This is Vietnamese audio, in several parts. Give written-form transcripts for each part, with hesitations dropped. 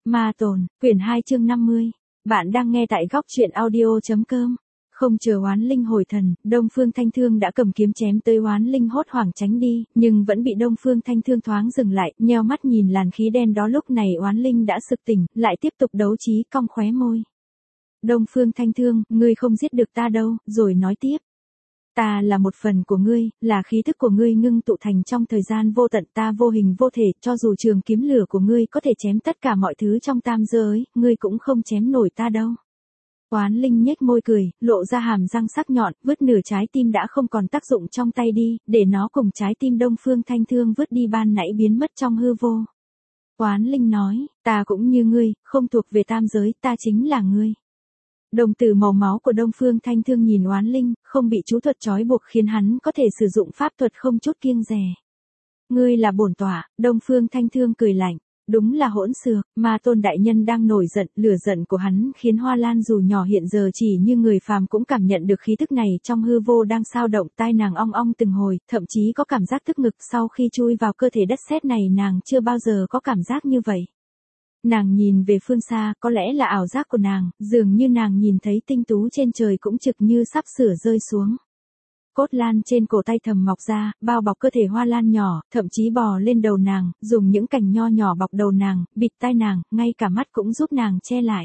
Ma tồn, quyển 2 chương 50. Bạn đang nghe tại góc truyện audio.com. Không chờ oán linh hồi thần, Đông Phương Thanh Thương đã cầm kiếm chém tới oán linh hốt hoảng tránh đi, nhưng vẫn bị Đông Phương Thanh Thương thoáng dừng lại, nheo mắt nhìn làn khí đen đó. Lúc này oán linh đã sực tỉnh, lại tiếp tục đấu trí, cong khóe môi. Đông Phương Thanh Thương, ngươi không giết được ta đâu, rồi nói tiếp. Ta là một phần của ngươi, là khí thức của ngươi ngưng tụ thành trong thời gian vô tận, ta vô hình vô thể, cho dù trường kiếm lửa của ngươi có thể chém tất cả mọi thứ trong tam giới, ngươi cũng không chém nổi ta đâu. Oán linh nhếch môi cười, lộ ra hàm răng sắc nhọn, vứt nửa trái tim đã không còn tác dụng trong tay đi, để nó cùng trái tim Đông Phương Thanh Thương vứt đi ban nãy biến mất trong hư vô. Oán linh nói, ta cũng như ngươi, không thuộc về tam giới, ta chính là ngươi. Đồng tử màu máu của Đông Phương Thanh Thương nhìn oán linh, không bị chú thuật trói buộc khiến hắn có thể sử dụng pháp thuật không chút kiêng dè. Ngươi là bổn tọa, Đông Phương Thanh Thương cười lạnh. Đúng là hỗn xược, Ma Tôn đại nhân đang nổi giận, lửa giận của hắn khiến Hoa Lan dù nhỏ hiện giờ chỉ như người phàm cũng cảm nhận được khí tức này trong hư vô đang sao động, tai nàng ong ong từng hồi, thậm chí có cảm giác tức ngực. Sau khi chui vào cơ thể đất sét này nàng chưa bao giờ có cảm giác như vậy. Nàng nhìn về phương xa, có lẽ là ảo giác của nàng, dường như nàng nhìn thấy tinh tú trên trời cũng trực như sắp sửa rơi xuống. Cốt lan trên cổ tay thầm mọc ra, bao bọc cơ thể Hoa Lan nhỏ, thậm chí bò lên đầu nàng, dùng những cành nho nhỏ bọc đầu nàng, bịt tai nàng, ngay cả mắt cũng giúp nàng che lại.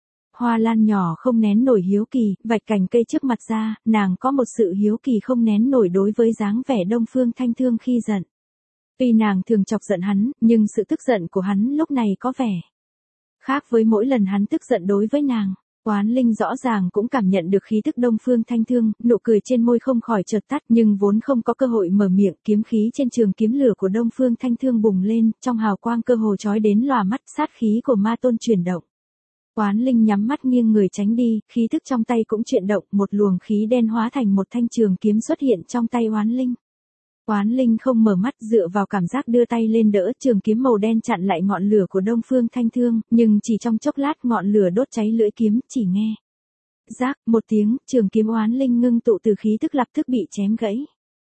Hoa Lan nhỏ không nén nổi hiếu kỳ, vạch cành cây trước mặt ra, nàng có một sự hiếu kỳ không nén nổi đối với dáng vẻ Đông Phương Thanh Thương khi giận. Tuy nàng thường chọc giận hắn, nhưng sự tức giận của hắn lúc này có vẻ khác với mỗi lần hắn tức giận đối với nàng. Oán linh rõ ràng cũng cảm nhận được khí tức Đông Phương Thanh Thương, nụ cười trên môi không khỏi chợt tắt, nhưng vốn không có cơ hội mở miệng, kiếm khí trên trường kiếm lửa của Đông Phương Thanh Thương bùng lên, trong hào quang cơ hồ chói đến lòa mắt, sát khí của Ma Tôn chuyển động. Oán linh nhắm mắt nghiêng người tránh đi, khí tức trong tay cũng chuyển động, một luồng khí đen hóa thành một thanh trường kiếm xuất hiện trong tay oán linh. Oán linh không mở mắt, dựa vào cảm giác đưa tay lên đỡ, trường kiếm màu đen chặn lại ngọn lửa của Đông Phương Thanh Thương, nhưng chỉ trong chốc lát ngọn lửa đốt cháy lưỡi kiếm, chỉ nghe rác một tiếng, trường kiếm oán linh ngưng tụ từ khí tức lập tức bị chém gãy.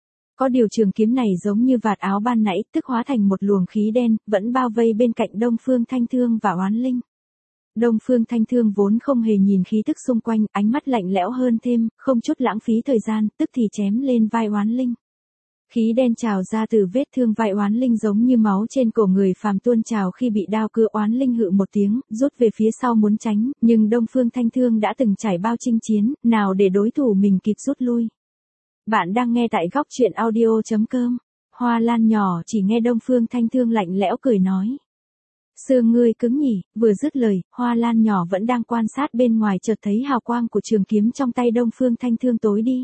Có điều trường kiếm này giống như vạt áo ban nãy, tức hóa thành một luồng khí đen, vẫn bao vây bên cạnh Đông Phương Thanh Thương và oán linh. Đông Phương Thanh Thương vốn không hề nhìn khí tức xung quanh, ánh mắt lạnh lẽo hơn thêm, không chút lãng phí thời gian, tức thì chém lên vai oán linh. Khí đen trào ra từ vết thương vai oán linh giống như máu trên cổ người phàm tuôn trào khi bị đao cưa. Oán linh hự một tiếng, rút về phía sau muốn tránh, nhưng Đông Phương Thanh Thương đã từng trải bao chinh chiến, nào để đối thủ mình kịp rút lui. Bạn đang nghe tại góc truyện audio.com. Hoa Lan nhỏ chỉ nghe Đông Phương Thanh Thương lạnh lẽo cười nói. Xương ngươi cứng nhỉ, vừa dứt lời, Hoa Lan nhỏ vẫn đang quan sát bên ngoài chợt thấy hào quang của trường kiếm trong tay Đông Phương Thanh Thương tối đi.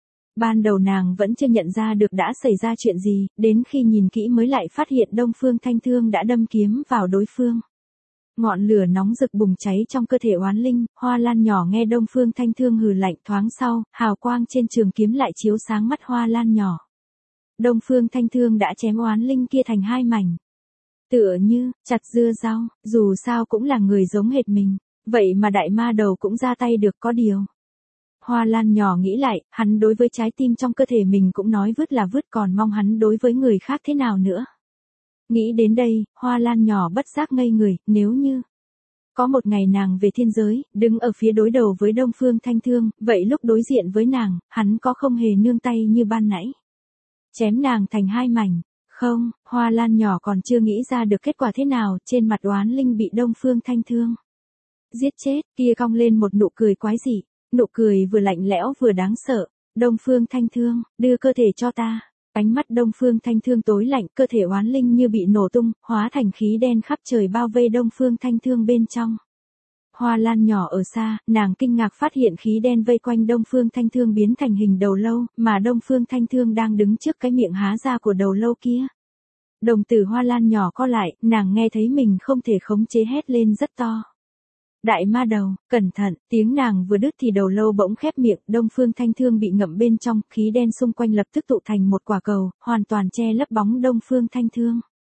Ban đầu nàng vẫn chưa nhận ra được đã xảy ra chuyện gì, đến khi nhìn kỹ mới lại phát hiện Đông Phương Thanh Thương đã đâm kiếm vào đối phương. Ngọn lửa nóng rực bùng cháy trong cơ thể oán linh, Hoa Lan nhỏ nghe Đông Phương Thanh Thương hừ lạnh, thoáng sau, hào quang trên trường kiếm lại chiếu sáng mắt Hoa Lan nhỏ. Đông Phương Thanh Thương đã chém oán linh kia thành hai mảnh. Tựa như, chặt dưa rau, dù sao cũng là người giống hệt mình, vậy mà đại ma đầu cũng ra tay được. Có điều. Hoa Lan nhỏ nghĩ lại, hắn đối với trái tim trong cơ thể mình cũng nói vứt là vứt, còn mong hắn đối với người khác thế nào nữa. Nghĩ đến đây, Hoa Lan nhỏ bất giác ngây người, nếu như có một ngày nàng về thiên giới, đứng ở phía đối đầu với Đông Phương Thanh Thương, vậy lúc đối diện với nàng, hắn có không hề nương tay như ban nãy, chém nàng thành hai mảnh. Không, Hoa Lan nhỏ còn chưa nghĩ ra được kết quả thế nào, trên mặt oán linh bị Đông Phương Thanh Thương giết chết, kia cong lên một nụ cười quái dị. Nụ cười vừa lạnh lẽo vừa đáng sợ. Đông Phương Thanh Thương, đưa cơ thể cho ta. Ánh mắt Đông Phương Thanh Thương tối lạnh, cơ thể oán linh như bị nổ tung, hóa thành khí đen khắp trời bao vây Đông Phương Thanh Thương bên trong. Hoa Lan nhỏ ở xa, nàng kinh ngạc phát hiện khí đen vây quanh Đông Phương Thanh Thương biến thành hình đầu lâu, mà Đông Phương Thanh Thương đang đứng trước cái miệng há ra của đầu lâu kia. Đồng tử Hoa Lan nhỏ co lại, nàng nghe thấy mình không thể khống chế hét lên rất to. Đại ma đầu, cẩn thận, tiếng nàng vừa đứt thì đầu lâu bỗng khép miệng, Đông Phương Thanh Thương bị ngậm bên trong, khí đen xung quanh lập tức tụ thành một quả cầu, hoàn toàn che lấp bóng Đông Phương Thanh Thương.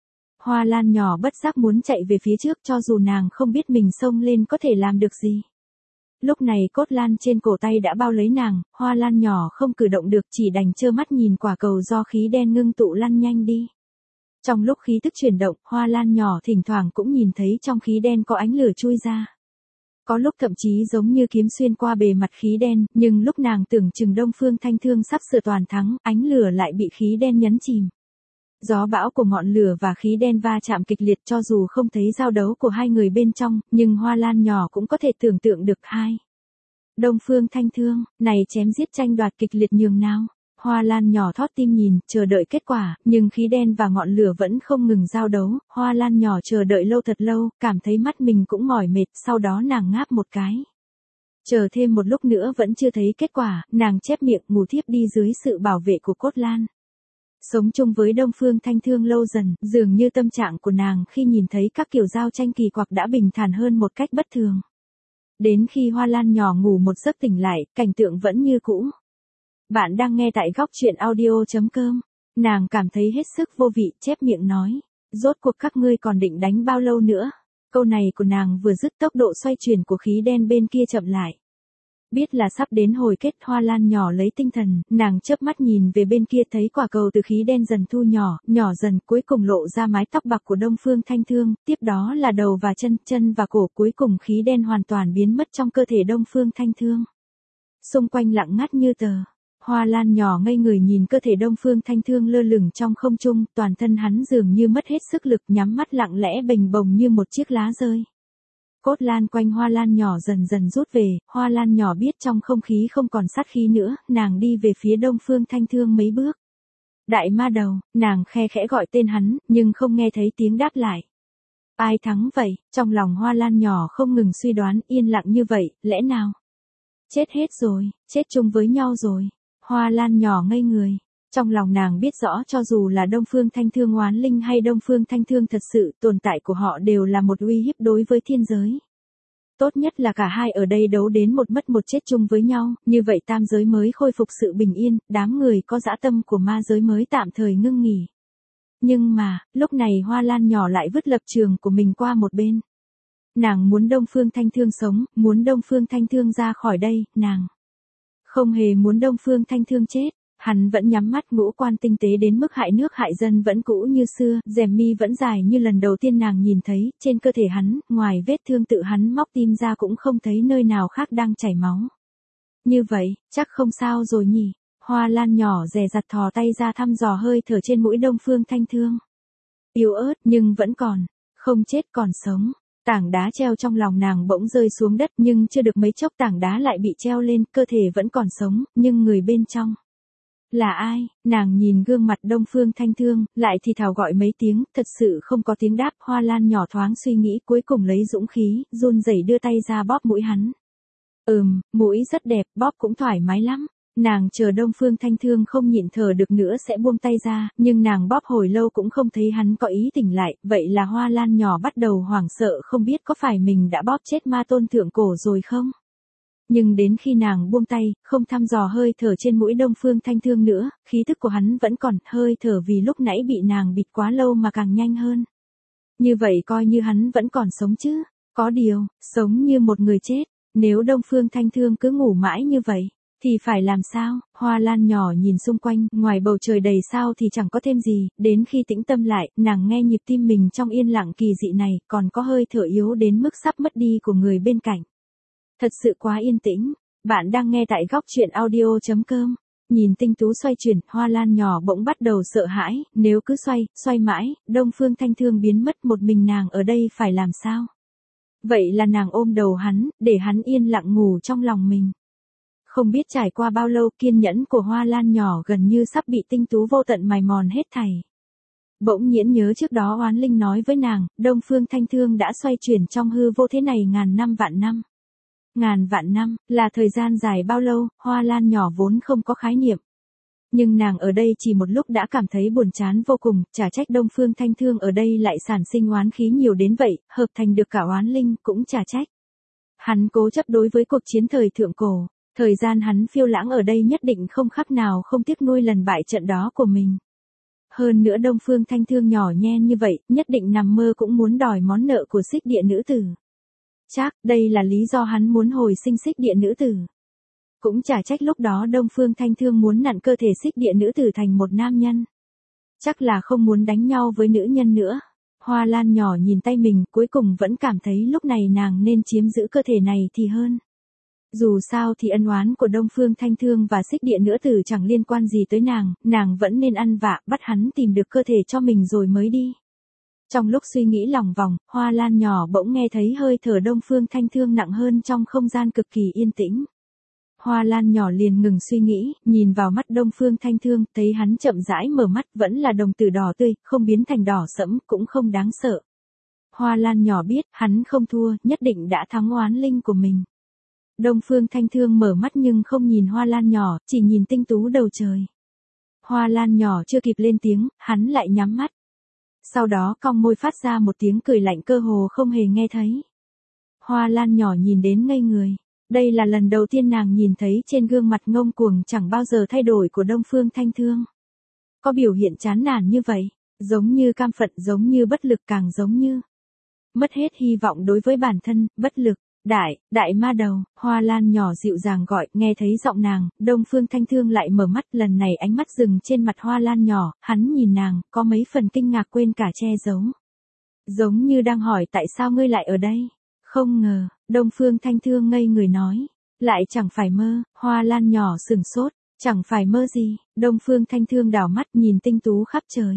Hoa Lan nhỏ bất giác muốn chạy về phía trước, cho dù nàng không biết mình xông lên có thể làm được gì. Lúc này cốt lan trên cổ tay đã bao lấy nàng, Hoa Lan nhỏ không cử động được, chỉ đành trơ mắt nhìn quả cầu do khí đen ngưng tụ lăn nhanh đi. Trong lúc khí tức chuyển động, Hoa Lan nhỏ thỉnh thoảng cũng nhìn thấy trong khí đen có ánh lửa chui ra. Có lúc thậm chí giống như kiếm xuyên qua bề mặt khí đen, nhưng lúc nàng tưởng chừng Đông Phương Thanh Thương sắp sửa toàn thắng, ánh lửa lại bị khí đen nhấn chìm. Gió bão của ngọn lửa và khí đen va chạm kịch liệt, cho dù không thấy giao đấu của hai người bên trong, nhưng Hoa Lan nhỏ cũng có thể tưởng tượng được hai. Đông Phương Thanh Thương, này chém giết tranh đoạt kịch liệt nhường nào. Hoa Lan nhỏ thót tim nhìn, chờ đợi kết quả, nhưng khí đen và ngọn lửa vẫn không ngừng giao đấu. Hoa Lan nhỏ chờ đợi lâu thật lâu, cảm thấy mắt mình cũng mỏi mệt, sau đó nàng ngáp một cái. Chờ thêm một lúc nữa vẫn chưa thấy kết quả, nàng chép miệng ngủ thiếp đi dưới sự bảo vệ của Cốt Lan. Sống chung với Đông Phương Thanh Thương lâu dần, dường như tâm trạng của nàng khi nhìn thấy các kiểu giao tranh kỳ quặc đã bình thản hơn một cách bất thường. Đến khi Hoa Lan nhỏ ngủ một giấc tỉnh lại, cảnh tượng vẫn như cũ. Bạn đang nghe tại góc truyện audio.com. Nàng cảm thấy hết sức vô vị, chép miệng nói. Rốt cuộc các ngươi còn định đánh bao lâu nữa? Câu này của nàng vừa dứt, tốc độ xoay chuyển của khí đen bên kia chậm lại. Biết là sắp đến hồi kết, Hoa Lan nhỏ lấy tinh thần, nàng chớp mắt nhìn về bên kia thấy quả cầu từ khí đen dần thu nhỏ, nhỏ dần, cuối cùng lộ ra mái tóc bạc của Đông Phương Thanh Thương, tiếp đó là đầu và chân và cổ, cuối cùng khí đen hoàn toàn biến mất trong cơ thể Đông Phương Thanh Thương. Xung quanh lặng ngắt như tờ. Hoa Lan nhỏ ngây người nhìn cơ thể Đông Phương Thanh Thương lơ lửng trong không trung, toàn thân hắn dường như mất hết sức lực, nhắm mắt lặng lẽ bềnh bồng như một chiếc lá rơi. Cốt lan quanh Hoa Lan nhỏ dần dần rút về, Hoa Lan nhỏ biết trong không khí không còn sát khí nữa, nàng đi về phía Đông Phương Thanh Thương mấy bước. Đại ma đầu, nàng khe khẽ gọi tên hắn, nhưng không nghe thấy tiếng đáp lại. Ai thắng vậy? Trong lòng Hoa Lan nhỏ không ngừng suy đoán, yên lặng như vậy, lẽ nào? Chết hết rồi, chết chung với nhau rồi. Hoa Lan nhỏ ngây người. Trong lòng nàng biết rõ cho dù là Đông Phương Thanh Thương oán linh hay Đông Phương Thanh Thương thật sự, tồn tại của họ đều là một uy hiếp đối với thiên giới. Tốt nhất là cả hai ở đây đấu đến một mất một chết chung với nhau, như vậy tam giới mới khôi phục sự bình yên, đám người có dã tâm của ma giới mới tạm thời ngưng nghỉ. Nhưng mà, lúc này Hoa Lan nhỏ lại vứt lập trường của mình qua một bên. Nàng muốn Đông Phương Thanh Thương sống, muốn Đông Phương Thanh Thương ra khỏi đây, nàng không hề muốn Đông Phương Thanh Thương chết. Hắn vẫn nhắm mắt, ngũ quan tinh tế đến mức hại nước hại dân vẫn cũ như xưa, rèm mi vẫn dài như lần đầu tiên nàng nhìn thấy, trên cơ thể hắn, ngoài vết thương tự hắn móc tim ra cũng không thấy nơi nào khác đang chảy máu. Như vậy, chắc không sao rồi nhỉ? Hoa Lan nhỏ dè dặt thò tay ra thăm dò hơi thở trên mũi Đông Phương Thanh Thương. Yếu ớt nhưng vẫn còn, không chết còn sống. Tảng đá treo trong lòng nàng bỗng rơi xuống đất, nhưng chưa được mấy chốc tảng đá lại bị treo lên, cơ thể vẫn còn sống, nhưng người bên trong là ai? Nàng nhìn gương mặt Đông Phương Thanh Thương, lại thì thào gọi mấy tiếng, thật sự không có tiếng đáp. Hoa Lan nhỏ thoáng suy nghĩ, cuối cùng lấy dũng khí, run rẩy đưa tay ra bóp mũi hắn. Mũi rất đẹp, bóp cũng thoải mái lắm. Nàng chờ Đông Phương Thanh Thương không nhịn thở được nữa sẽ buông tay ra, nhưng nàng bóp hồi lâu cũng không thấy hắn có ý tỉnh lại, vậy là Hoa Lan nhỏ bắt đầu hoảng sợ, không biết có phải mình đã bóp chết ma tôn thượng cổ rồi không? Nhưng đến khi nàng buông tay, không thăm dò hơi thở trên mũi Đông Phương Thanh Thương nữa, khí thức của hắn vẫn còn, hơi thở vì lúc nãy bị nàng bịt quá lâu mà càng nhanh hơn. Như vậy coi như hắn vẫn còn sống chứ, có điều, sống như một người chết, nếu Đông Phương Thanh Thương cứ ngủ mãi như vậy, thì phải làm sao? Hoa Lan nhỏ nhìn xung quanh, ngoài bầu trời đầy sao thì chẳng có thêm gì, đến khi tĩnh tâm lại, nàng nghe nhịp tim mình trong yên lặng kỳ dị này, còn có hơi thở yếu đến mức sắp mất đi của người bên cạnh. Thật sự quá yên tĩnh. Bạn đang nghe tại góc truyện audio.com. Nhìn tinh tú xoay chuyển, Hoa Lan nhỏ bỗng bắt đầu sợ hãi, nếu cứ xoay mãi, Đông Phương Thanh Thương biến mất, một mình nàng ở đây phải làm sao? Vậy là nàng ôm đầu hắn, để hắn yên lặng ngủ trong lòng mình. Không biết trải qua bao lâu, kiên nhẫn của Hoa Lan nhỏ gần như sắp bị tinh tú vô tận mài mòn hết thảy. Bỗng nhiên nhớ trước đó oán linh nói với nàng, Đông Phương Thanh Thương đã xoay chuyển trong hư vô thế này ngàn năm vạn năm. Ngàn vạn năm, là thời gian dài bao lâu, Hoa Lan nhỏ vốn không có khái niệm. Nhưng nàng ở đây chỉ một lúc đã cảm thấy buồn chán vô cùng, chả trách Đông Phương Thanh Thương ở đây lại sản sinh oán khí nhiều đến vậy, hợp thành được cả oán linh, cũng chả trách. Hắn cố chấp đối với cuộc chiến thời thượng cổ, thời gian hắn phiêu lãng ở đây nhất định không khác nào không tiếc nuôi lần bại trận đó của mình. Hơn nữa Đông Phương Thanh Thương nhỏ nhen như vậy, nhất định nằm mơ cũng muốn đòi món nợ của Xích Địa nữ tử. Chắc, đây là lý do hắn muốn hồi sinh Xích Địa nữ tử. Cũng chả trách lúc đó Đông Phương Thanh Thương muốn nặn cơ thể Xích Địa nữ tử thành một nam nhân. Chắc là không muốn đánh nhau với nữ nhân nữa. Hoa Lan nhỏ nhìn tay mình, cuối cùng vẫn cảm thấy lúc này nàng nên chiếm giữ cơ thể này thì hơn. Dù sao thì ân oán của Đông Phương Thanh Thương và Xích Địa Nữ Tử chẳng liên quan gì tới nàng vẫn nên ăn vạ bắt hắn tìm được cơ thể cho mình rồi mới đi. Trong lúc suy nghĩ lòng vòng, Hoa Lan nhỏ bỗng nghe thấy hơi thở Đông Phương Thanh Thương nặng hơn trong không gian cực kỳ yên tĩnh. Hoa Lan nhỏ liền ngừng suy nghĩ, nhìn vào mắt Đông Phương Thanh Thương, thấy hắn chậm rãi mở mắt, vẫn là đồng tử đỏ tươi, không biến thành đỏ sẫm, cũng không đáng sợ. Hoa Lan nhỏ biết, hắn không thua, nhất định đã thắng oán linh của mình. Đông Phương Thanh Thương mở mắt nhưng không nhìn Hoa Lan nhỏ, chỉ nhìn tinh tú đầu trời. Hoa Lan nhỏ chưa kịp lên tiếng, hắn lại nhắm mắt. Sau đó cong môi phát ra một tiếng cười lạnh cơ hồ không hề nghe thấy. Hoa Lan nhỏ nhìn đến ngây người. Đây là lần đầu tiên nàng nhìn thấy trên gương mặt ngông cuồng chẳng bao giờ thay đổi của Đông Phương Thanh Thương. Có biểu hiện chán nản như vậy, giống như cam phận, giống như bất lực, càng giống như mất hết hy vọng đối với bản thân, bất lực. Đại ma đầu, Hoa Lan nhỏ dịu dàng gọi, nghe thấy giọng nàng, Đông Phương Thanh Thương lại mở mắt, lần này ánh mắt dừng trên mặt Hoa Lan nhỏ, hắn nhìn nàng, có mấy phần kinh ngạc quên cả che giấu. Giống như đang hỏi tại sao ngươi lại ở đây? Không ngờ, Đông Phương Thanh Thương ngây người nói, lại chẳng phải mơ. Hoa Lan nhỏ sừng sốt, chẳng phải mơ gì? Đông Phương Thanh Thương đảo mắt nhìn tinh tú khắp trời.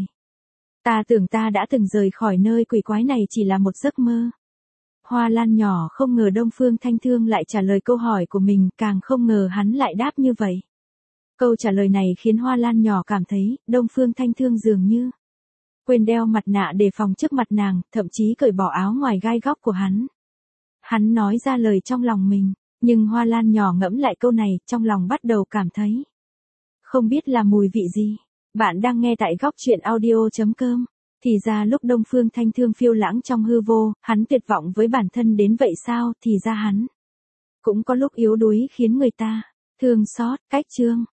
Ta tưởng ta đã từng rời khỏi nơi quỷ quái này chỉ là một giấc mơ. Hoa Lan nhỏ không ngờ Đông Phương Thanh Thương lại trả lời câu hỏi của mình, càng không ngờ hắn lại đáp như vậy. Câu trả lời này khiến Hoa Lan nhỏ cảm thấy, Đông Phương Thanh Thương dường như quên đeo mặt nạ đề phòng trước mặt nàng, thậm chí cởi bỏ áo ngoài gai góc của hắn. Hắn nói ra lời trong lòng mình, nhưng Hoa Lan nhỏ ngẫm lại câu này, trong lòng bắt đầu cảm thấy không biết là mùi vị gì. Bạn đang nghe tại góc truyện audio.com. Thì ra lúc Đông Phương Thanh Thương phiêu lãng trong hư vô, hắn tuyệt vọng với bản thân đến vậy sao? Thì ra hắn cũng có lúc yếu đuối khiến người ta thương xót. Cách chương